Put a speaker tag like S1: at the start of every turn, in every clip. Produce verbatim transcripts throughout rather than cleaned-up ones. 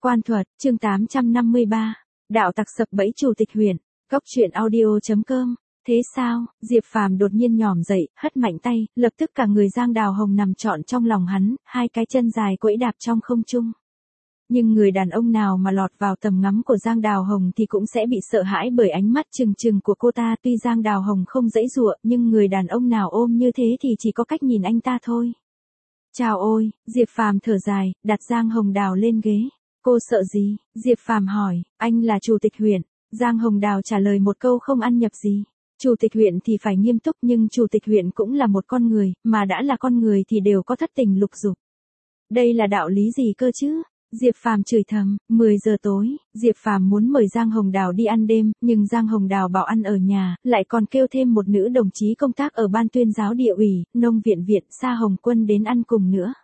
S1: Quan thuật, chương tám trăm năm mươi ba. Đạo tặc sập bẫy chủ tịch huyện. Góc truyện audio chấm com. Thế sao? Diệp Phàm đột nhiên nhòm dậy, hất mạnh tay, lập tức cả người Giang Đào Hồng nằm trọn trong lòng hắn, hai cái chân dài quẫy đạp trong không trung. Nhưng người đàn ông nào mà lọt vào tầm ngắm của Giang Đào Hồng thì cũng sẽ bị sợ hãi bởi ánh mắt trừng trừng của cô ta. Tuy Giang Đào Hồng không giãy giụa, nhưng người đàn ông nào ôm như thế thì chỉ có cách nhìn anh ta thôi. Chào ôi, Diệp Phàm thở dài, đặt Giang Hồng Đào lên ghế. Cô sợ gì? Diệp Phàm hỏi. Anh là chủ tịch huyện. Giang Hồng Đào trả lời một câu không ăn nhập gì. Chủ tịch huyện thì phải nghiêm túc, nhưng chủ tịch huyện cũng là một con người, mà đã là con người thì đều có thất tình lục dục. Đây là đạo lý gì cơ chứ? Diệp Phàm chửi thầm. mười giờ tối, Diệp Phàm muốn mời Giang Hồng Đào đi ăn đêm, nhưng Giang Hồng Đào bảo ăn ở nhà, lại còn kêu thêm một nữ đồng chí công tác ở ban tuyên giáo địa ủy, nông viện viện Sa Hồng Quân đến ăn cùng nữa.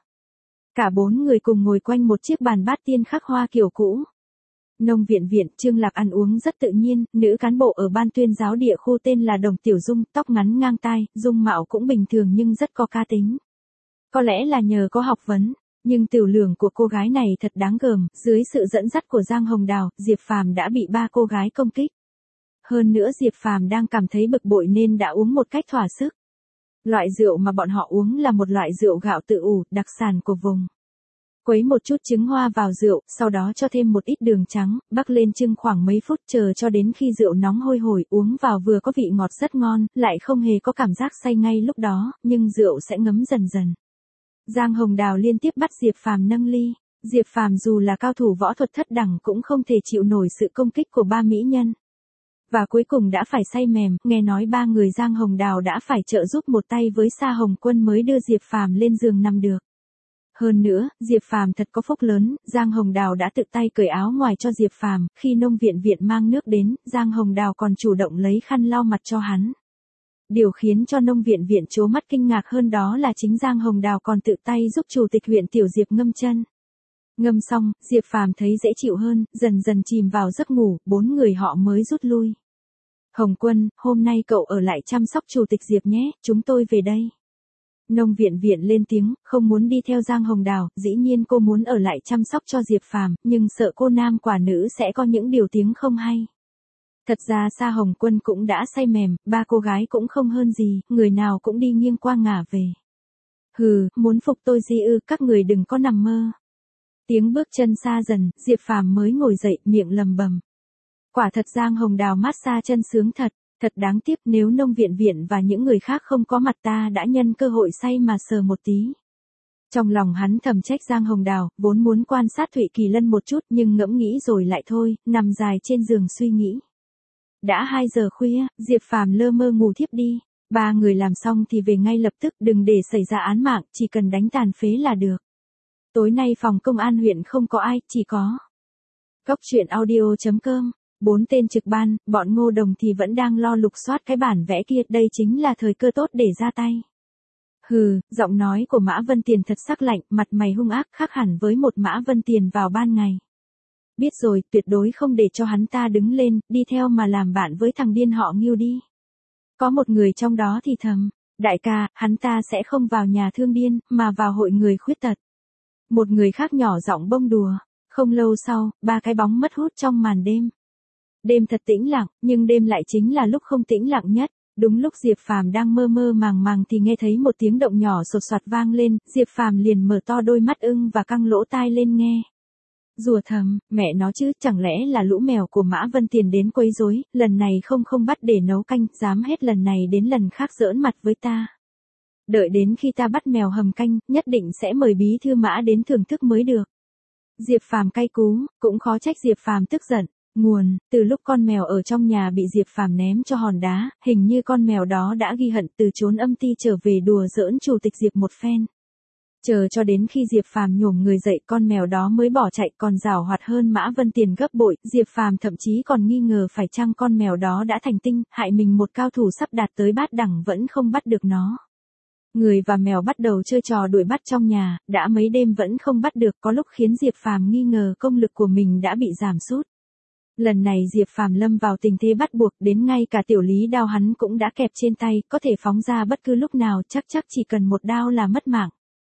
S1: Cả bốn người cùng ngồi quanh một chiếc bàn bát tiên khắc hoa kiểu cũ. Nông viện viện, Trương Lạc ăn uống rất tự nhiên, nữ cán bộ ở ban tuyên giáo địa khu tên là Đồng Tiểu Dung, tóc ngắn ngang tai, dung mạo cũng bình thường nhưng rất có cá tính. Có lẽ là nhờ có học vấn, nhưng tiểu lượng của cô gái này thật đáng gờm, dưới sự dẫn dắt của Giang Hồng Đào, Diệp Phàm đã bị ba cô gái công kích. Hơn nữa Diệp Phàm đang cảm thấy bực bội nên đã uống một cách thỏa sức. Loại rượu mà bọn họ uống là một loại rượu gạo tự ủ, đặc sản của vùng. Quấy một chút trứng hoa vào rượu, sau đó cho thêm một ít đường trắng, bắc lên chưng khoảng mấy phút chờ cho đến khi rượu nóng hôi hổi, uống vào vừa có vị ngọt rất ngon, lại không hề có cảm giác say ngay lúc đó, nhưng rượu sẽ ngấm dần dần. Giang Hồng Đào liên tiếp bắt Diệp Phàm nâng ly. Diệp Phàm dù là cao thủ võ thuật thất đẳng cũng không thể chịu nổi sự công kích của ba mỹ nhân. Và cuối cùng đã phải say mềm, nghe nói ba người Giang Hồng Đào đã phải trợ giúp một tay với Sa Hồng Quân mới đưa Diệp Phàm lên giường nằm được. Hơn nữa, Diệp Phàm thật có phúc lớn, Giang Hồng Đào đã tự tay cởi áo ngoài cho Diệp Phàm, khi nông viện viện mang nước đến, Giang Hồng Đào còn chủ động lấy khăn lau mặt cho hắn. Điều khiến cho nông viện viện trố mắt kinh ngạc hơn đó là chính Giang Hồng Đào còn tự tay giúp chủ tịch huyện Tiểu Diệp ngâm chân. Ngâm xong, Diệp Phàm thấy dễ chịu hơn, dần dần chìm vào giấc ngủ, bốn người họ mới rút lui. Hồng Quân, hôm nay cậu ở lại chăm sóc chủ tịch Diệp nhé, chúng tôi về đây. Nông viện viện lên tiếng, không muốn đi theo Giang Hồng Đào, dĩ nhiên cô muốn ở lại chăm sóc cho Diệp Phàm, nhưng sợ cô nam quả nữ sẽ có những điều tiếng không hay. Thật ra Sa Hồng Quân cũng đã say mềm, ba cô gái cũng không hơn gì, người nào cũng đi nghiêng qua ngả về. Hừ, muốn phục tôi gì ư, các người đừng có nằm mơ. Tiếng bước chân xa dần, Diệp Phàm mới ngồi dậy, miệng lầm bầm. Quả thật Giang Hồng Đào mát xa chân sướng thật, thật đáng tiếc nếu nông viện viện và những người khác không có mặt ta đã nhân cơ hội say mà sờ một tí. Trong lòng hắn thầm trách Giang Hồng Đào, vốn muốn quan sát Thụy Kỳ Lân một chút nhưng ngẫm nghĩ rồi lại thôi, nằm dài trên giường suy nghĩ. Đã hai giờ khuya, Diệp Phàm lơ mơ ngủ thiếp đi. Ba người làm xong thì về ngay lập tức, đừng để xảy ra án mạng, chỉ cần đánh tàn phế là được. Tối nay phòng công an huyện không có ai, chỉ có Góc truyện audio chấm com. Bốn tên trực ban, bọn Ngô Đồng thì vẫn đang lo lục soát cái bản vẽ kia, đây chính là thời cơ tốt để ra tay. Hừ, giọng nói của Mã Vân Tiền thật sắc lạnh, mặt mày hung ác, khác hẳn với một Mã Vân Tiền vào ban ngày. Biết rồi, tuyệt đối không để cho hắn ta đứng lên, đi theo mà làm bạn với thằng điên họ Ngưu đi. Có một người trong đó thì thầm, đại ca, hắn ta sẽ không vào nhà thương điên, mà vào hội người khuyết tật. Một người khác nhỏ giọng bông đùa. Không lâu sau, ba cái bóng mất hút trong màn đêm. Đêm thật tĩnh lặng, nhưng đêm lại chính là lúc không tĩnh lặng nhất. Đúng lúc Diệp Phàm đang mơ mơ màng màng thì nghe thấy một tiếng động nhỏ sột soạt vang lên, Diệp Phàm liền mở to đôi mắt ưng và căng lỗ tai lên nghe. Rùa thầm, mẹ nó chứ, chẳng lẽ là lũ mèo của Mã Vân Tiền đến quấy rối, lần này không không bắt để nấu canh, dám hết lần này đến lần khác giỡn mặt với ta. Đợi đến khi ta bắt mèo hầm canh, nhất định sẽ mời bí thư Mã đến thưởng thức mới được. Diệp Phàm cay cú, cũng khó trách Diệp Phàm tức giận. Nguồn, từ lúc con mèo ở trong nhà bị Diệp Phàm ném cho hòn đá, hình như con mèo đó đã ghi hận từ trốn âm ty trở về đùa giỡn chủ tịch Diệp một phen. Chờ cho đến khi Diệp Phàm nhổm người dậy con mèo đó mới bỏ chạy, còn giảo hoạt hơn Mã Vân Tiền gấp bội, Diệp Phàm thậm chí còn nghi ngờ phải chăng con mèo đó đã thành tinh, hại mình một cao thủ sắp đạt tới bát đẳng vẫn không bắt được nó. Người và mèo bắt đầu chơi trò đuổi bắt trong nhà, đã mấy đêm vẫn không bắt được, có lúc khiến Diệp Phàm nghi ngờ công lực của mình đã bị giảm sút. Lần này Diệp Phàm lâm vào tình thế bắt buộc, đến ngay cả tiểu lý đao hắn cũng đã kẹp trên tay, có thể phóng ra bất cứ lúc nào, chắc chắc chỉ cần một đao là mất mạng.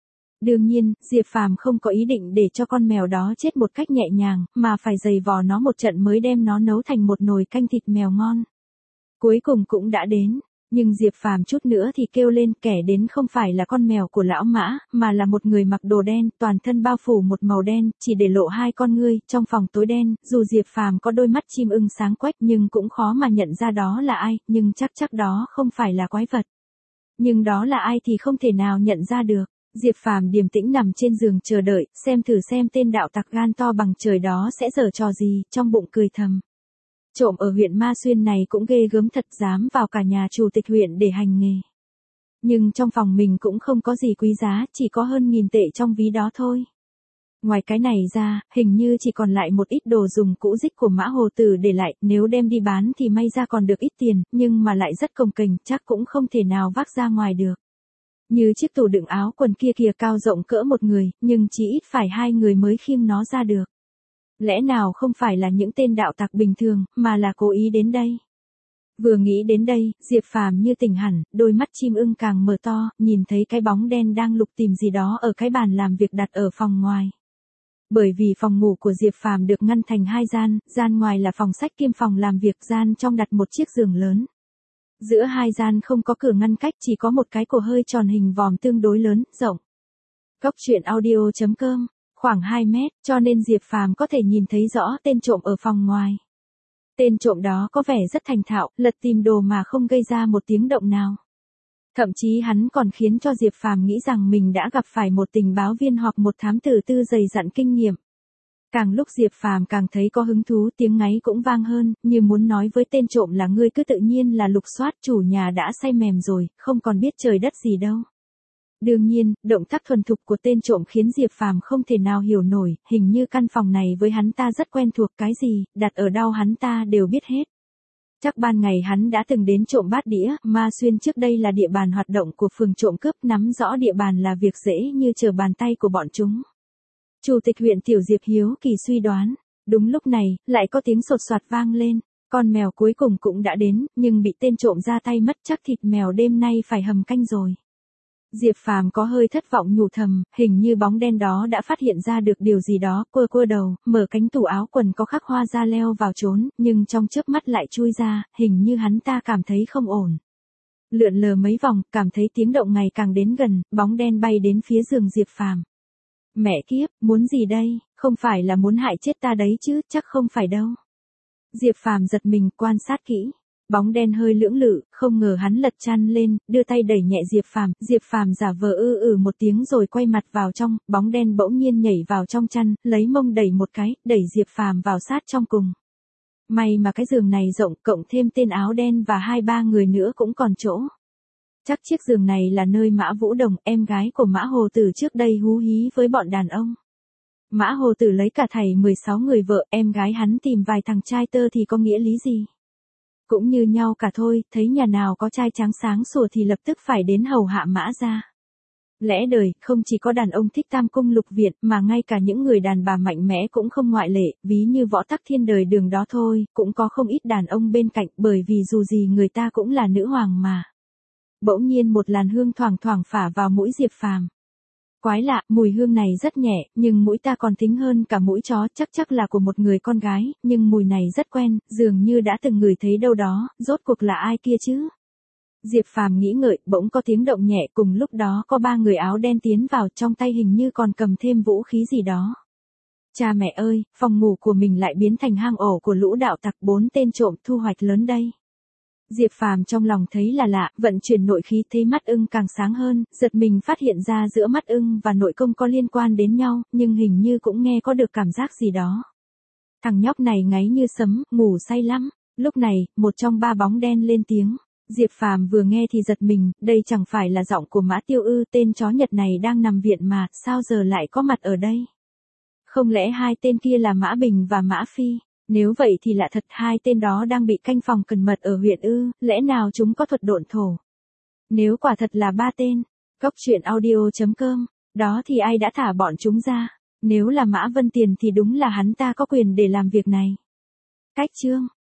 S1: Đương nhiên, Diệp Phàm không có ý định để cho con mèo đó chết một cách nhẹ nhàng, mà phải giày vò nó một trận mới đem nó nấu thành một nồi canh thịt mèo ngon. Cuối cùng cũng đã đến, nhưng Diệp Phàm chút nữa thì kêu lên, kẻ đến không phải là con mèo của lão Mã, mà là một người mặc đồ đen, toàn thân bao phủ một màu đen, chỉ để lộ hai con ngươi, trong phòng tối đen, dù Diệp Phàm có đôi mắt chim ưng sáng quách nhưng cũng khó mà nhận ra đó là ai, nhưng chắc chắc đó không phải là quái vật. Nhưng đó là ai thì không thể nào nhận ra được. Diệp Phàm điềm tĩnh nằm trên giường chờ đợi, xem thử xem tên đạo tặc gan to bằng trời đó sẽ giở trò gì, trong bụng cười thầm. Trộm ở huyện Ma Xuyên này cũng ghê gớm thật, dám vào cả nhà chủ tịch huyện để hành nghề. Nhưng trong phòng mình cũng không có gì quý giá, chỉ có hơn nghìn tệ trong ví đó thôi. Ngoài cái này ra, hình như chỉ còn lại một ít đồ dùng cũ rích của Mã Hồ Tử để lại, nếu đem đi bán thì may ra còn được ít tiền, nhưng mà lại rất cồng kềnh, chắc cũng không thể nào vác ra ngoài được. Như chiếc tủ đựng áo quần kia kìa, cao rộng cỡ một người, nhưng chỉ ít phải hai người mới khiêng nó ra được. Lẽ nào không phải là những tên đạo tặc bình thường, mà là cố ý đến đây? Vừa nghĩ đến đây, Diệp Phàm như tỉnh hẳn, đôi mắt chim ưng càng mở to, nhìn thấy cái bóng đen đang lục tìm gì đó ở cái bàn làm việc đặt ở phòng ngoài. Bởi vì phòng ngủ của Diệp Phàm được ngăn thành hai gian, gian ngoài là phòng sách kiêm phòng làm việc, gian trong đặt một chiếc giường lớn. Giữa hai gian không có cửa ngăn cách, chỉ có một cái cổ hơi tròn hình vòm tương đối lớn, rộng. Góc truyện audio chấm com, khoảng hai mét, cho nên Diệp Phàm có thể nhìn thấy rõ tên trộm ở phòng ngoài. Tên trộm đó có vẻ rất thành thạo, lật tìm đồ mà không gây ra một tiếng động nào. Thậm chí hắn còn khiến cho Diệp Phàm nghĩ rằng mình đã gặp phải một tình báo viên hoặc một thám tử tư dày dặn kinh nghiệm. Càng lúc Diệp Phàm càng thấy có hứng thú, tiếng ngáy cũng vang hơn, như muốn nói với tên trộm là ngươi cứ tự nhiên là lục soát, chủ nhà đã say mềm rồi, không còn biết trời đất gì đâu. Đương nhiên, động tác thuần thục của tên trộm khiến Diệp Phàm không thể nào hiểu nổi, hình như căn phòng này với hắn ta rất quen thuộc, cái gì, đặt ở đâu hắn ta đều biết hết. Chắc ban ngày hắn đã từng đến trộm bát đĩa, Ma Xuyên trước đây là địa bàn hoạt động của phường trộm cướp, nắm rõ địa bàn là việc dễ như trở bàn tay của bọn chúng. Chủ tịch huyện Tiểu Diệp hiếu kỳ suy đoán, đúng lúc này, lại có tiếng sột soạt vang lên, con mèo cuối cùng cũng đã đến, nhưng bị tên trộm ra tay mất, chắc thịt mèo đêm nay phải hầm canh rồi. Diệp Phàm có hơi thất vọng nhủ thầm, hình như bóng đen đó đã phát hiện ra được điều gì đó, quơ quơ đầu, mở cánh tủ áo quần có khắc hoa ra leo vào trốn, nhưng trong chớp mắt lại chui ra, hình như hắn ta cảm thấy không ổn. Lượn lờ mấy vòng, cảm thấy tiếng động ngày càng đến gần, bóng đen bay đến phía giường Diệp Phàm. Mẹ kiếp, muốn gì đây, không phải là muốn hại chết ta đấy chứ, chắc không phải đâu. Diệp Phàm giật mình, quan sát kỹ. Bóng đen hơi lưỡng lự, không ngờ hắn lật chăn lên, đưa tay đẩy nhẹ Diệp Phàm, Diệp Phàm giả vờ ư ừ một tiếng rồi quay mặt vào trong, bóng đen bỗng nhiên nhảy vào trong chăn, lấy mông đẩy một cái, đẩy Diệp Phàm vào sát trong cùng. May mà cái giường này rộng, cộng thêm tên áo đen và hai ba người nữa cũng còn chỗ. Chắc chiếc giường này là nơi Mã Vũ Đồng, em gái của Mã Hồ Tử trước đây hú hí với bọn đàn ông. Mã Hồ Tử lấy cả thảy mười sáu người vợ, em gái hắn tìm vài thằng trai tơ thì có nghĩa lý gì? Cũng như nhau cả thôi, thấy nhà nào có trai trắng sáng sủa thì lập tức phải đến hầu hạ Mã ra. Lẽ đời, không chỉ có đàn ông thích tam cung lục viện, mà ngay cả những người đàn bà mạnh mẽ cũng không ngoại lệ, ví như Võ Tắc Thiên đời Đường đó thôi, cũng có không ít đàn ông bên cạnh, bởi vì dù gì người ta cũng là nữ hoàng mà. Bỗng nhiên một làn hương thoảng thoảng phả vào mũi Diệp Phàm. Quái lạ, mùi hương này rất nhẹ, nhưng mũi ta còn thính hơn cả mũi chó, chắc chắc là của một người con gái, nhưng mùi này rất quen, dường như đã từng ngửi thấy đâu đó, rốt cuộc là ai kia chứ? Diệp Phàm nghĩ ngợi, bỗng có tiếng động nhẹ, cùng lúc đó có ba người áo đen tiến vào, trong tay hình như còn cầm thêm vũ khí gì đó. Cha mẹ ơi, phòng ngủ của mình lại biến thành hang ổ của lũ đạo tặc, bốn tên trộm thu hoạch lớn đây. Diệp Phàm trong lòng thấy là lạ, vận chuyển nội khí thấy mắt ưng càng sáng hơn, giật mình phát hiện ra giữa mắt ưng và nội công có liên quan đến nhau, nhưng hình như cũng nghe có được cảm giác gì đó. Thằng nhóc này ngáy như sấm, ngủ say lắm. Lúc này, một trong ba bóng đen lên tiếng. Diệp Phàm vừa nghe thì giật mình, đây chẳng phải là giọng của Mã Tiêu ư, tên chó Nhật này đang nằm viện mà, sao giờ lại có mặt ở đây? Không lẽ hai tên kia là Mã Bình và Mã Phi? Nếu vậy thì lạ thật, hai tên đó đang bị canh phòng cẩn mật ở huyện ư, lẽ nào chúng có thuật độn thổ? Nếu quả thật là ba tên, góc truyện audio chấm com, đó thì ai đã thả bọn chúng ra? Nếu là Mã Vân Tiền thì đúng là hắn ta có quyền để làm việc này. Cách chương